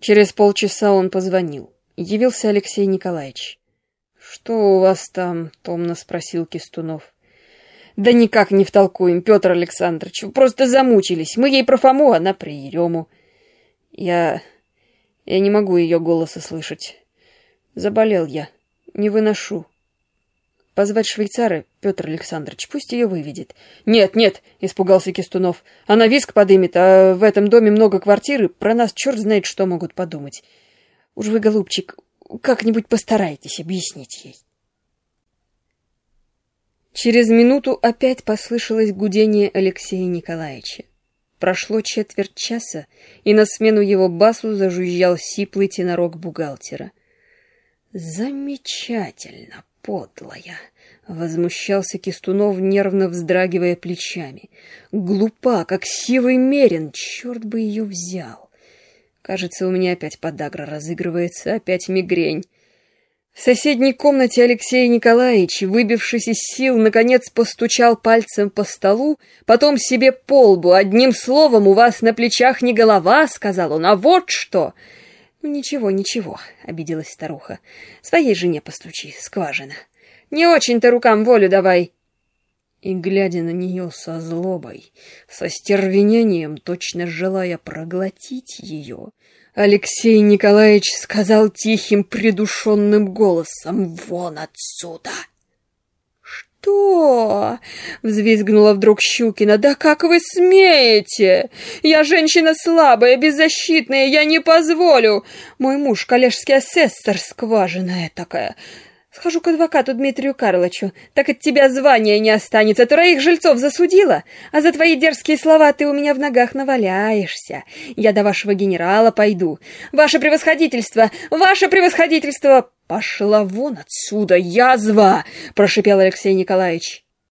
Через полчаса он позвонил. Явился Алексей Николаевич. «Что у вас там?» — томно спросил Кистунов. «Да никак не втолкуем, Петр Александрович. Вы просто замучились. Мы ей про Фому, она про Ерему. Я не могу ее голоса слышать. Заболел я. Не выношу. Позвать швейцара, Петр Александрович, пусть ее выведет». «Нет, нет», — испугался Кистунов. «Она визг подымет, а в этом доме много квартир, и про нас черт знает, что могут подумать. Уж вы, голубчик, как-нибудь постарайтесь объяснить ей». Через минуту опять послышалось гудение Алексея Николаевича. Прошло четверть часа, и на смену его басу зажужжал сиплый тенорок бухгалтера. «Замечательно, подлая!» — возмущался Кистунов, нервно вздрагивая плечами. «Глупа, как сивый мерин, черт бы ее взял! Кажется, у меня опять подагра разыгрывается, опять мигрень». В соседней комнате Алексей Николаевич, выбившись из сил, наконец постучал пальцем по столу, потом себе по лбу. «Одним словом, у вас на плечах не голова», — сказал он, — «а вот что». «Ну, ничего, ничего», — обиделась старуха. «Своей жене постучи, скважина. Не очень-то рукам волю давай». И, глядя на нее со злобой, со стервенением, точно желая проглотить ее, Алексей Николаевич сказал тихим, придушенным голосом: «Вон отсюда!» «Что?» — взвизгнула вдруг Щукина. «Да как вы смеете? Я женщина слабая, беззащитная, я не позволю. Мой муж — коллежский асессор, скважина такая. Схожу к адвокату Дмитрию Карловичу, так от тебя звания не останется. Троих жильцов засудила, а за твои дерзкие слова ты у меня в ногах наваляешься. Я до вашего генерала пойду. Ваше превосходительство! Ваше превосходительство!» «Пошла вон отсюда, язва!» — прошипел Алексей Николаевич.